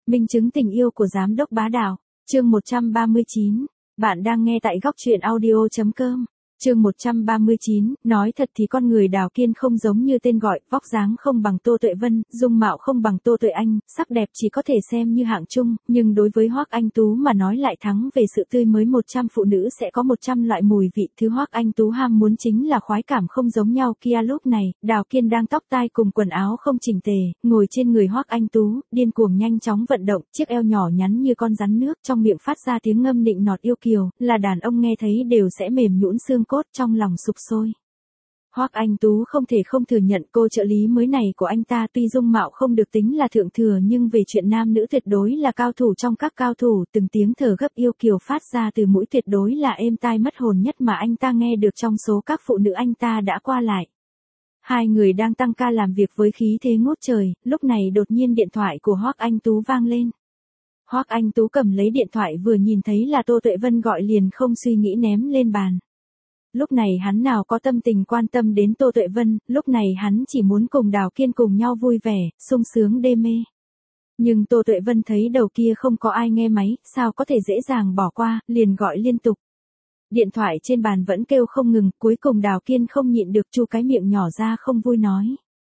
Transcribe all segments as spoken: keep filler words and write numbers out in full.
Minh chứng tình yêu của giám đốc bá đạo. Chương một trăm ba mươi chín. Bạn đang nghe tại góc truyện audio chấm com. Chương một trăm ba mươi chín, nói thật thì con người Đào Kiên không giống như tên gọi, vóc dáng không bằng Tô Tuệ Vân, dung mạo không bằng Tô Tuệ Anh, sắc đẹp chỉ có thể xem như hạng trung, nhưng đối với Hoắc Anh Tú mà nói lại thắng về sự tươi mới. Một trăm phụ nữ sẽ có một trăm loại mùi vị, thứ Hoắc Anh Tú ham muốn chính là khoái cảm không giống nhau kia. Lúc này, Đào Kiên đang tóc tai cùng quần áo không chỉnh tề, ngồi trên người Hoắc Anh Tú, điên cuồng nhanh chóng vận động, chiếc eo nhỏ nhắn như con rắn nước, trong miệng phát ra tiếng ngâm nịnh nọt yêu kiều, là đàn ông nghe thấy đều sẽ mềm nhũn xương cốt, trong lòng sục sôi. Hoắc Anh Tú không thể không thừa nhận cô trợ lý mới này của anh ta tuy dung mạo không được tính là thượng thừa nhưng về chuyện nam nữ tuyệt đối là cao thủ trong các cao thủ, từng tiếng thở gấp yêu kiều phát ra từ mũi tuyệt đối là êm tai mất hồn nhất mà anh ta nghe được trong số các phụ nữ anh ta đã qua lại. Hai người đang tăng ca làm việc với khí thế ngút trời, lúc này đột nhiên điện thoại của Hoắc Anh Tú vang lên. Hoắc Anh Tú cầm lấy điện thoại vừa nhìn thấy là Tô Tuệ Vân gọi liền không suy nghĩ ném lên bàn. Lúc này hắn nào có tâm tình quan tâm đến Tô Tuệ Vân, lúc này hắn chỉ muốn cùng Đào Kiên cùng nhau vui vẻ, sung sướng đê mê. Nhưng Tô Tuệ Vân thấy đầu kia không có ai nghe máy, sao có thể dễ dàng bỏ qua, liền gọi liên tục. Điện thoại trên bàn vẫn kêu không ngừng, cuối cùng Đào Kiên không nhịn được chu cái miệng nhỏ ra không vui nói.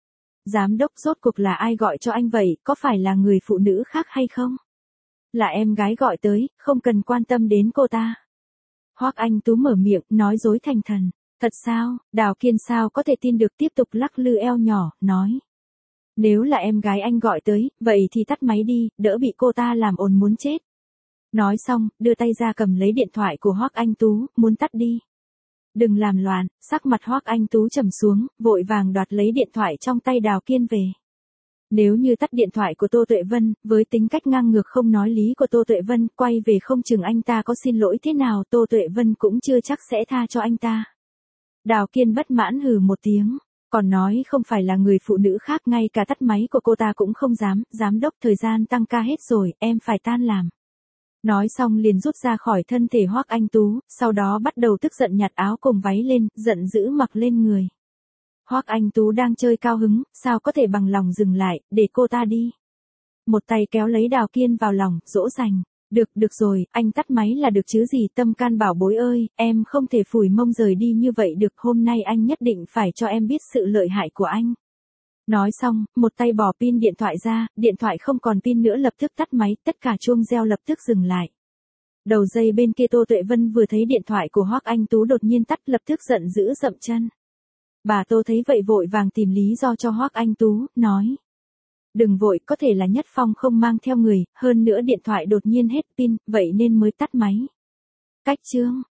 Giám đốc rốt cuộc là ai gọi cho anh vậy, có phải là người phụ nữ khác hay không? Là em gái gọi tới, không cần quan tâm đến cô ta. Hoắc Anh Tú mở miệng, nói dối thành thần. Thật sao? Đào Kiên sao có thể tin được, tiếp tục lắc lư eo nhỏ, nói. Nếu là em gái anh gọi tới, vậy thì tắt máy đi, đỡ bị cô ta làm ồn muốn chết. Nói xong, đưa tay ra cầm lấy điện thoại của Hoắc Anh Tú, muốn tắt đi. Đừng làm loạn, sắc mặt Hoắc Anh Tú trầm xuống, vội vàng đoạt lấy điện thoại trong tay Đào Kiên về. Nếu như tắt điện thoại của Tô Tuệ Vân, với tính cách ngang ngược không nói lý của Tô Tuệ Vân, quay về không chừng anh ta có xin lỗi thế nào Tô Tuệ Vân cũng chưa chắc sẽ tha cho anh ta. Đào Kiên bất mãn hừ một tiếng, còn nói không phải là người phụ nữ khác, ngay cả tắt máy của cô ta cũng không dám. Giám đốc, thời gian tăng ca hết rồi, em phải tan làm. Nói xong liền rút ra khỏi thân thể Hoắc Anh Tú, sau đó bắt đầu tức giận nhặt áo cùng váy lên, giận dữ mặc lên người. Hoắc Anh Tú đang chơi cao hứng, sao có thể bằng lòng dừng lại, để cô ta đi. Một tay kéo lấy Đào Kiên vào lòng, dỗ dành. Được, được rồi, anh tắt máy là được chứ gì, tâm can bảo bối ơi, em không thể phủi mông rời đi như vậy được, hôm nay anh nhất định phải cho em biết sự lợi hại của anh. Nói xong, một tay bỏ pin điện thoại ra, điện thoại không còn pin nữa lập tức tắt máy, tất cả chuông reo lập tức dừng lại. Đầu dây bên kia Tô Tuệ Vân vừa thấy điện thoại của Hoắc Anh Tú đột nhiên tắt, lập tức giận dữ dậm chân. Bà Tô thấy vậy vội vàng tìm lý do cho Hoắc Anh Tú, nói. Đừng vội, có thể là Nhất Phong không mang theo người, hơn nữa điện thoại đột nhiên hết pin, vậy nên mới tắt máy. Cách chương.